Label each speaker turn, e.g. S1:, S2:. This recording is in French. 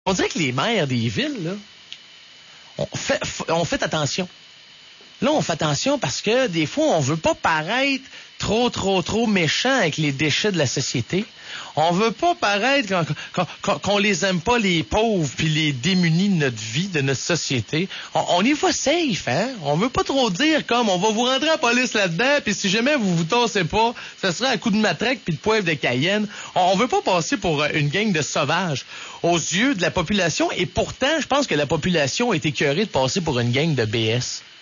S1: On dirait que les maires des villes, là, on fait attention. Là, on fait attention parce que des fois, on veut pas paraître trop méchant avec les déchets de la société. On veut pas paraître qu'on les aime pas, les pauvres puis les démunis de notre vie, de notre société. On y va safe, hein? On veut pas trop dire comme on va vous rentrer à la police là-dedans, puis si jamais vous vous tassez pas, ça sera à coup de matraque puis de poivre de Cayenne. On veut pas passer pour une gang de sauvages aux yeux de la population, et pourtant, je pense que la population est écœurée de passer pour une gang de BS.